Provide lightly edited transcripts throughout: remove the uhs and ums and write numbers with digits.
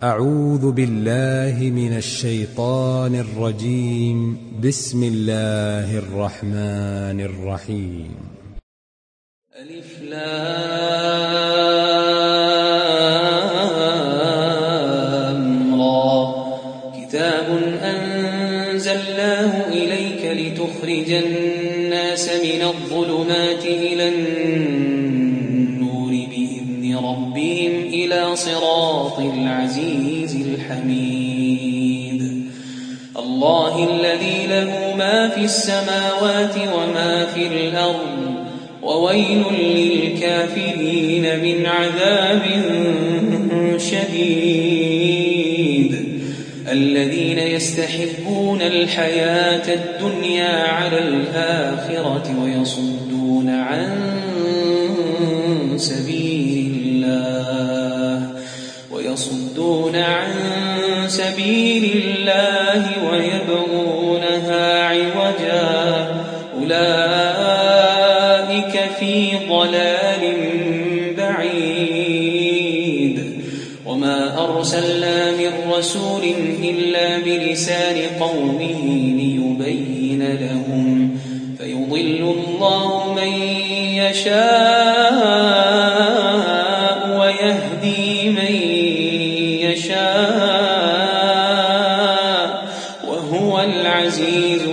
أعوذ بالله من الشيطان الرجيم. بسم الله الرحمن الرحيم. ألف لام را. كتاب أنزلناه إليك لتخرج الناس من الظلمات إلى النور بإذن ربهم إلى صراط العزيز الحميد. الله الذي له ما في السماوات وما في الأرض، وويل للكافرين من عذاب شديد. الذين يستحبون الحياة الدنيا على الآخرة ويصدون عن سبيل الله ويبغونها عوجا، أولئك في ضلال بعيد. وما أرسلنا من رسول إلا بلسان قومه ليبين لهم، فيضل الله من يشاء ويهدي من يشاء، وهو العزيز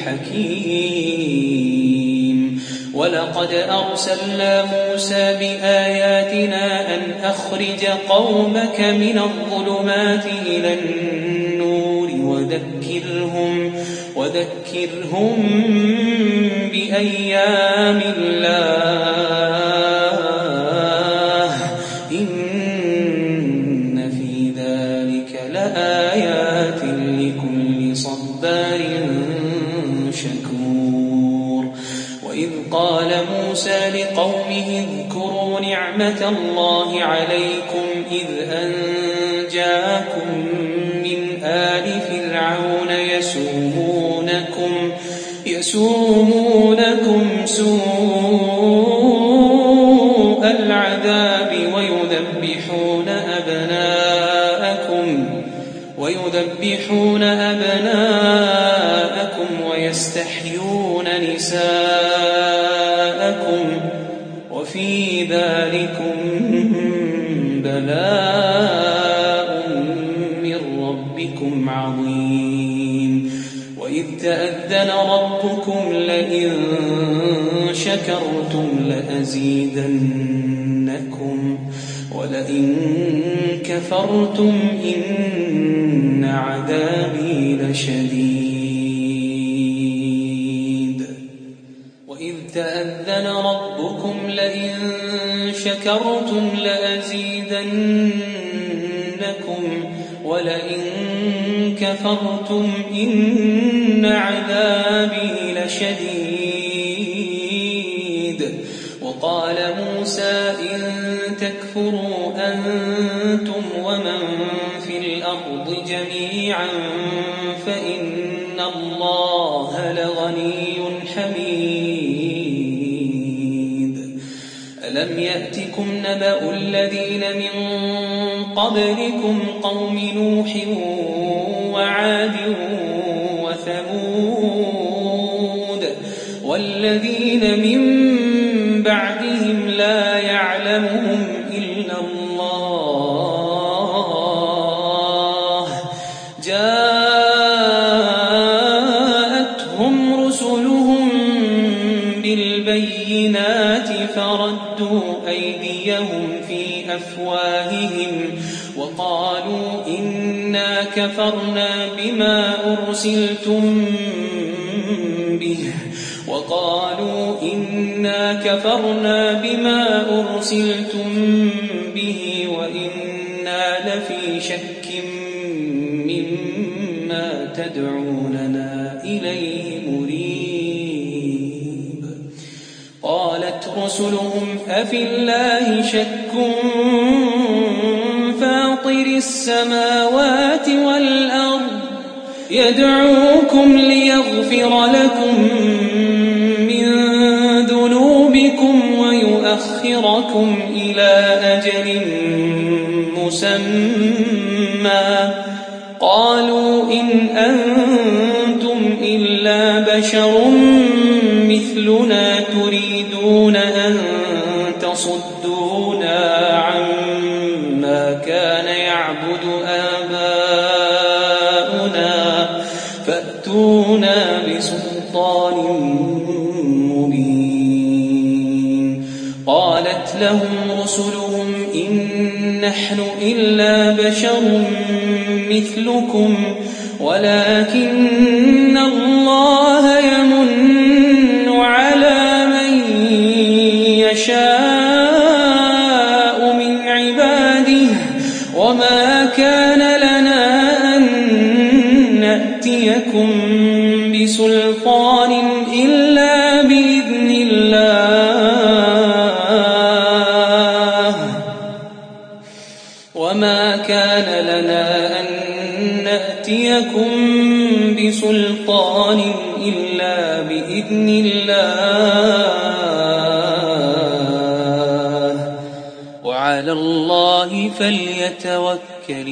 الحكيم. ولقد أرسلنا موسى بآياتنا أن أخرج قومك من الظلمات إلى النور وذكرهم بأيام الله، إن في ذلك لآيات لكل صبار شكور. وإذ قال موسى لقومه اذكروا نعمة الله عليكم إذ أنجاكم من آل فرعون يسومونكم سوء العذاب ويذبحون أبناءكم ويستحيون نساءكم، وفي ذلكم بلاء من ربكم عظيم. وإذ تأذن ربكم لئن شكرتم لأزيدنكم ولئن كفرتم إن عذابي لشديد. وإذ تأذن ربكم لئن شكرتم لأزيدنكم ولئن كفرتم إن عذابي لشديد. وقال موسى إن تكفروا أنتم ومن في الأرض جميعا فإن الله لغني حميد. ألم يأتكم نبأ الذين من قبلكم قوم نوح وعاد وثمود والذين من بعدهم لا يعلمهم إلا الله، جاءتهم رسلهم بالبينات فردوا أيديهم في أفواههم وقالوا إنا كفرنا بما أرسلتم به وإنا لفي شك مما تدعوننا إليه مريب. قالت رسلهم أفي الله شك فاطر السماوات والأرض يدعوكم ليغفر لكم من ذنوبكم ويؤخركم إلى أجل مسمى قالوا إن أنتم إلا بشر مثلنا تريدون أن تصدونا عما كان يعبد آباؤنا فأتونا بسلطان مبين. قالت لهم رسلهم إن نحن إلا بشر مثلكم ولكن الله يمن على من يشاء من عباده وما كان لنا أن نأتيكم بسلطان إلا بإذن الله وما كان لنا أن نأتيكم بسلطان إلا بإذن الله وعلى الله فليتوكل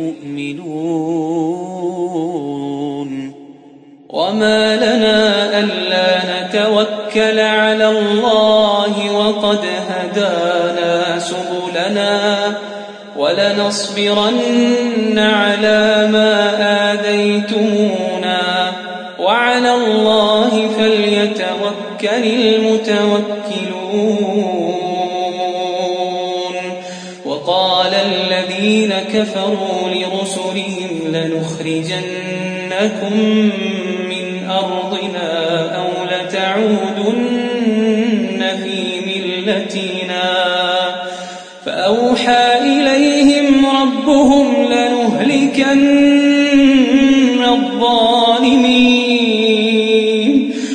المؤمنون. وما لنا ألا نتوكل على الله وقد هدانا سبلنا ولنصبرن على ما آذيتمونا وعلى الله فليتوكل المتوكلون. وقال الذين كفروا لرسلهم لنخرجنكم من أرضنا أو لتعودن في ملتنا فأوحى إليهم ربهم لنهلكن الظالمين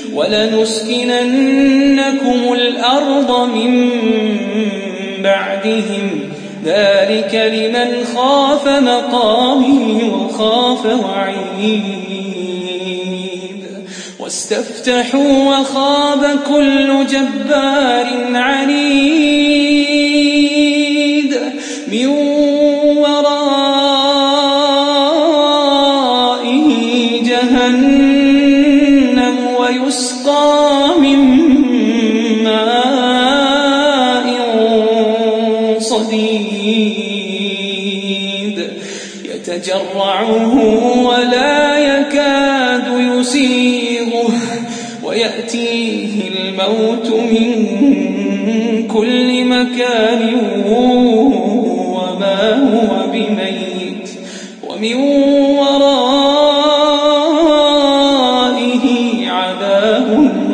ولنسكننكم الأرض من بعدهم ذلك لمن خاف مقامي وخاف وعيد. واستفتحوا وخاب كل جبار عنيد من ورائه جهنم ويسقى من ماء صديد يتجرعه ولا يكاد يسيغه ويأتيه الموت من كل مكان وما هو بميت ومن ورائه عذاب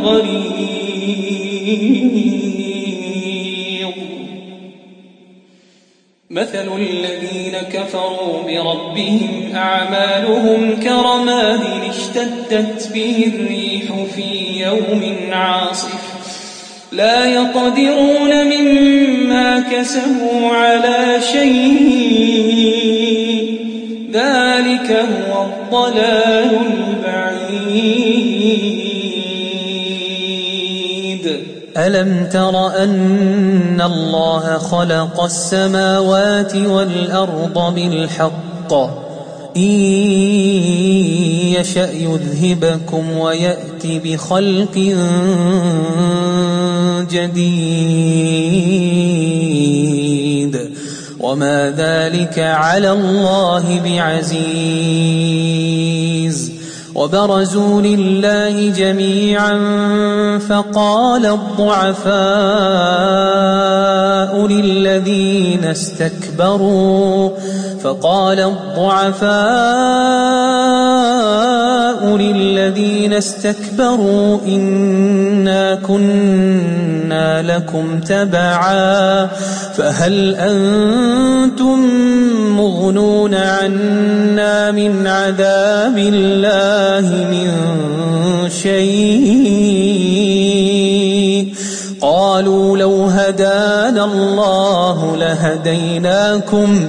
غليظ. مثل الذين كفروا بربهم أعمالهم كرماد اشتدت به الريح في يوم عاصف لا يقدرون مما كسبوا على شيء ذلك هو الضلال البعيد. ألم تر أن الله خلق السماوات والأرض بالحق إن يشأ يذهبكم ويأتي بخلق جديد وما ذلك على الله بعزيز. وبرزوا لله جميعا فقال الضعفاء للذين استكبروا إنا كنا لكم تبعا فهل أنتم مغنون عنا من عذاب الله من شيء قالوا لو هدانا الله لهديناكم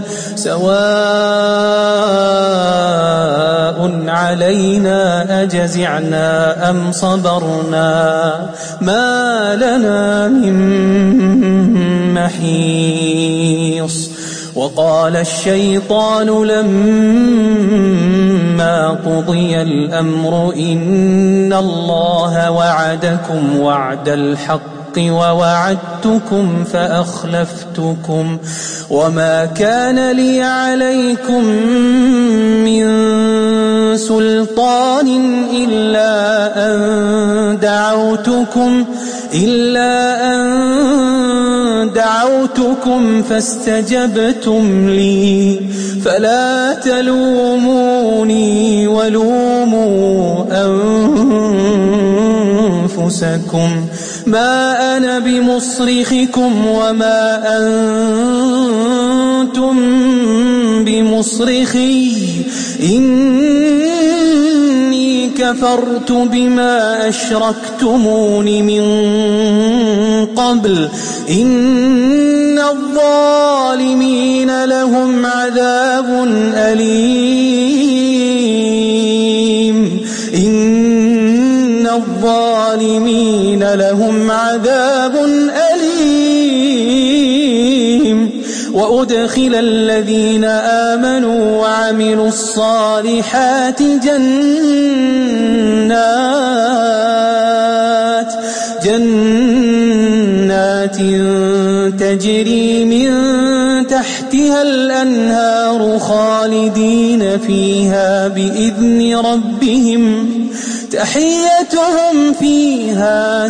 سواء علينا أجزعنا أم صبرنا ما لنا من محيص. وقال الشيطان لما قضي الأمر إن الله وعدكم وعد الحق ووعدتكم فأخلفتكم وما كان لي عليكم من سلطان إلا أن دعوتكم فاستجبتم لي فلا تلوموني ولوموا أنفسكم ما أنا بمصرخكم وما أنتم بمصرخي إني كفرت بما أشركتمون من قبل إن الظالمين لهم عذاب أليم إن الظالمين لهم عذاب أليم وأدخل الذين آمنوا وعملوا الصالحات جنات تجري من تحتها الأنهار خالدين فيها بإذن ربهم تحيتهم فيها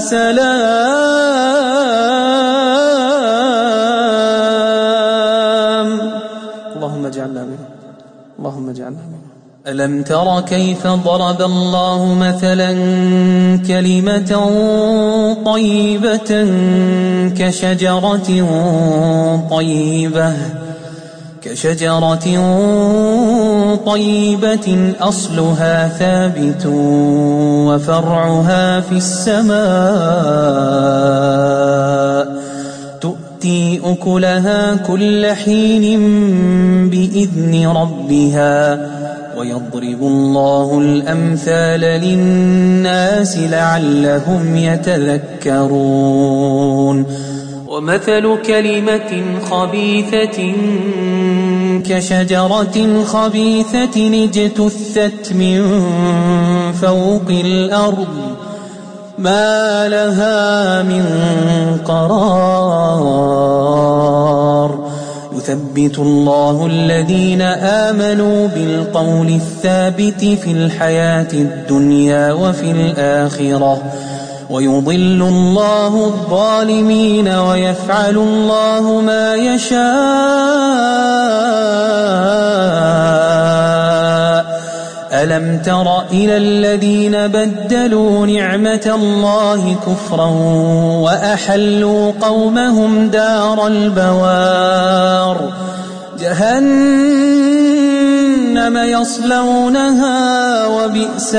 سلام. اللهم اجعلنا منهم. اللهم اجعلنا منهم. ألم تر كيف ضرب الله مثلا كلمة طيبة كشجرة طيبة أصلها ثابت وفرعها في السماء تؤتي أكلها كل حين بإذن ربها ويضرب الله الأمثال للناس لعلهم يتذكرون. ومثل كلمة خبيثة كشجرة خبيثة اجتثت من فوق الأرض ما لها من قرار يثبت الله الذين آمنوا بالقول الثابت في الحياة الدنيا وفي الآخرة ويضل الله الظالمين ويفعل الله ما يشاء. ألم تر إلى الذين بدلوا نعمة الله كفرا وأحلوا قومهم دار البوار جهنم يصلونها وبئس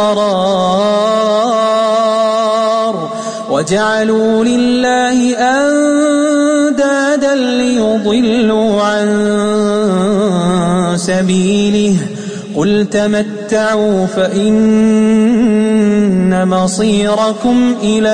القرار وجعلوا لله أندادا ليضلوا عن سبيله قل تمتعوا فإن مصيركم إلى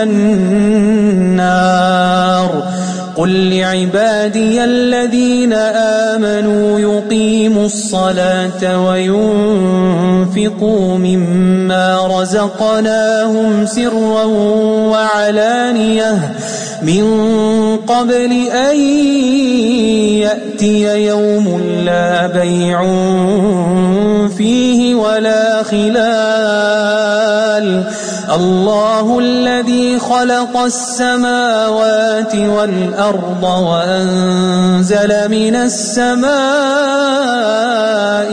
النار قل لعبادي الذين آمنوا يقيموا الصلاة وينفقوا مما رزقناهم سرا وعلانية من قبل أن يأتي يوم لا بيع فيه ولا خلال الله الذي خلق السماوات والأرض وأنزل من السماء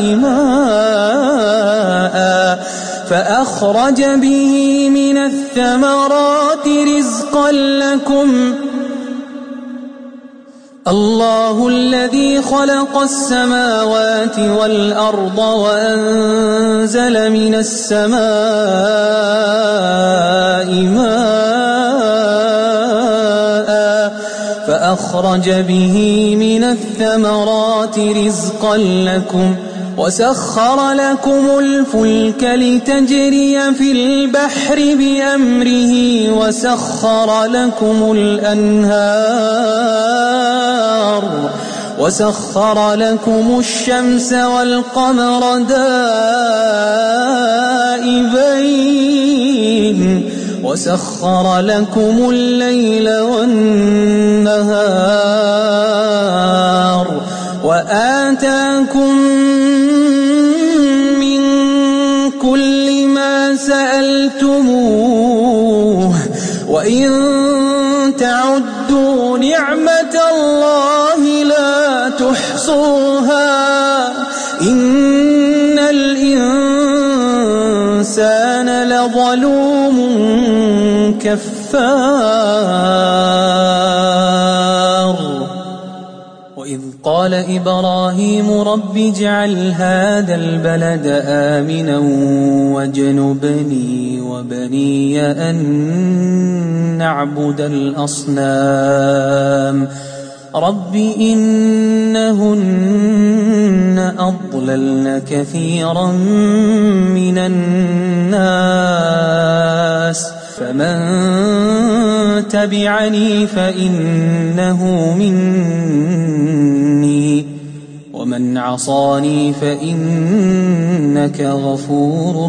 ماء فأخرج به من الثمرات رزقا لكم الله الذي خلق السماوات والأرض وأنزل من السماء ماء فأخرج به من الثمرات رزقا لكم وسخر لكم الفلك لتجري في البحر بأمره وسخر لكم الشمس والقمر دائبين وسخر لكم الليل والنهار وآتاكم من كل ما سألتموه وإن تعدوا نعمة الله لا تحصوها إن الإنسان لظلوم كفار وإذ قال إبراهيم رب اجعل هذا البلد آمنا واجنبني وبني أن نعبد الأصنام رب إنهن أضللن كثيرا من الناس فمن تبعني فإنه مني ومن عصاني فإنك غفور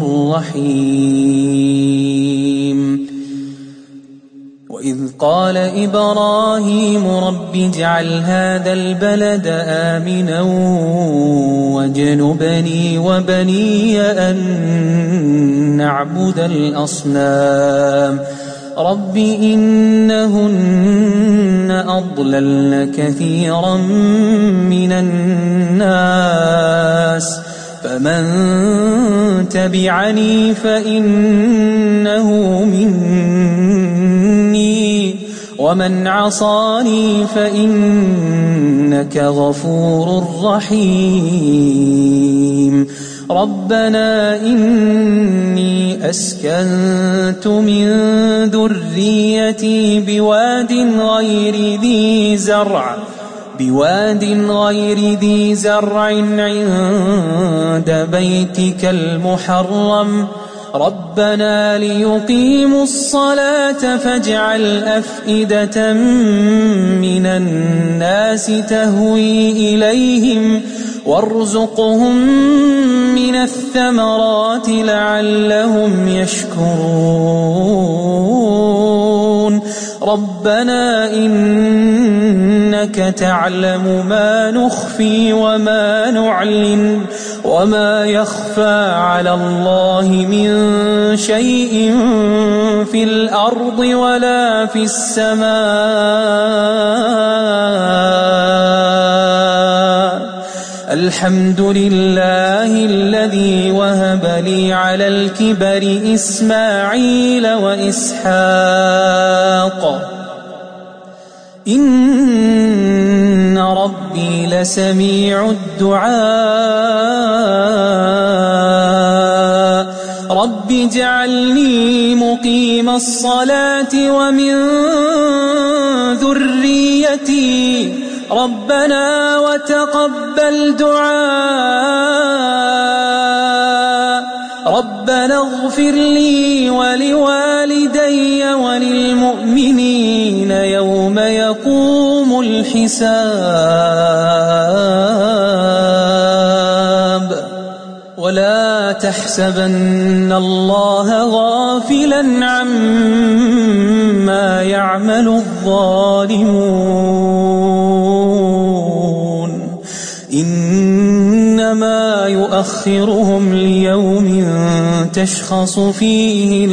رحيم وإذ قال إبراهيم رب اجعل هذا البلد آمنا واجنبني وبني أن نعبد الأصنام رب إنهن أضللن كثيرا من الناس فمن تبعني فإنه مني ومن عصاني فإنك غفور رحيم ربنا إني أسكنت من ذريتي بواد غير ذي زرع عند بيتك المحرم ربنا ليقيموا الصلاة فاجعل أفئدة من الناس تهوي إليهم وارزقهم من الثمرات لعلهم يشكرون ربنا إنك تعلم ما نخفي وما نعلن وما يخفى على الله من شيء في الأرض ولا في السماء الحمد لله الذي وهب لي على الكبر إسماعيل وإسحاق إن ربي لسميع الدعاء رب اجعلني مقيم الصلاة ومن ذريتي ربنا وتقبل دعاء ربنا اغفر لي ولوالدي وللمؤمنين يوم يقوم الحساب ولا تحسبن الله غافلا عما يعمل الظالمون إنما يؤخرهم ليوم تشخص فيه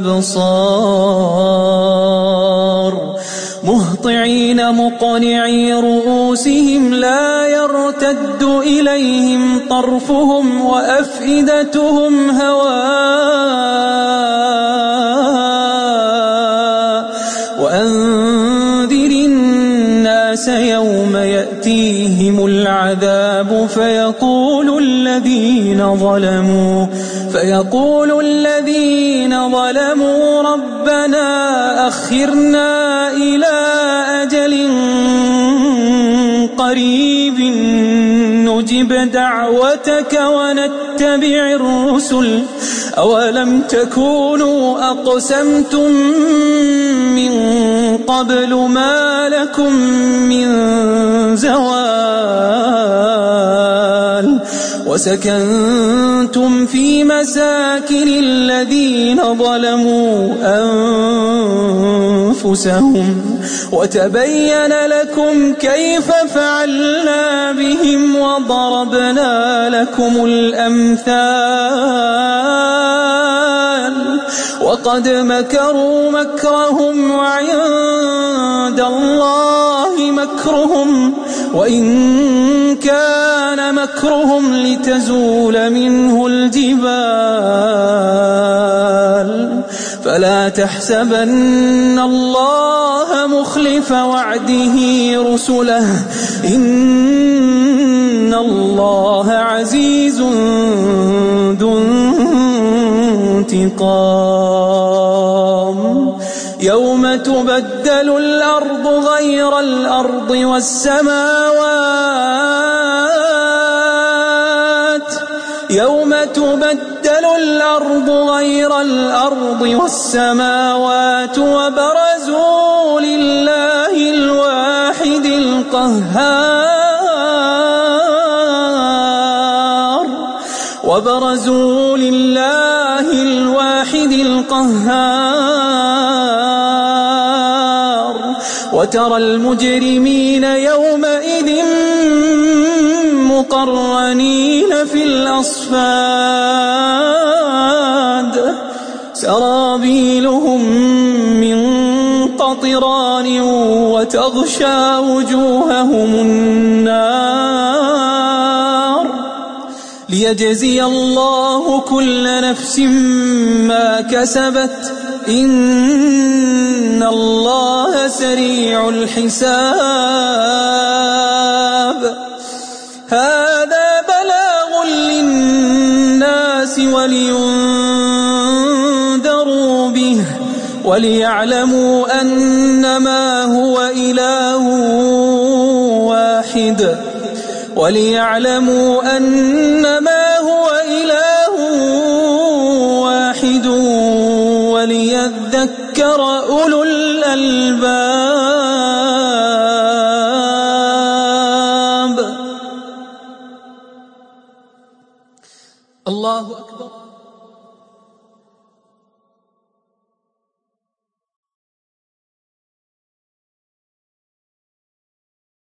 الأبصار مهطعين مقنعي رؤوسهم لا يرتد إليهم طرفهم وأفئدتهم هواء وأنذر الناس يوم يأتيهم العذاب فيقول الذين ظلموا ربنا أخرنا إلى أجل قريب نجب دعوتك ونتبع الرسل أولم تكونوا أقسمتم من قبل ما لكم من زوال وسكنتم في مساكن الذين ظلموا أنفسهم وتبين لكم كيف فعلنا بهم وضربنا لكم الأمثال وقد مكروا مكرهم وعند الله مكرهم وإن كان مكرهم لتزول منه الجبال فلا تحسبن الله مخلف وعده رسله إن الله عزيز ذو انتقام يوم تبدل الأرض غير الأرض والسماوات وبرزوا لله الواحد القهار وترى المجرمين يومئذ مقرنين في الأصفاد سرابيلهم من قطران وتغشى وجوههم النار ليجزي الله كل نفس ما كسبت إن الله سريع الحساب هذا بلاغ للناس ولينذروا به وليعلموا أنما هو إله واحد وليذكر أولو الألباب الله أكبر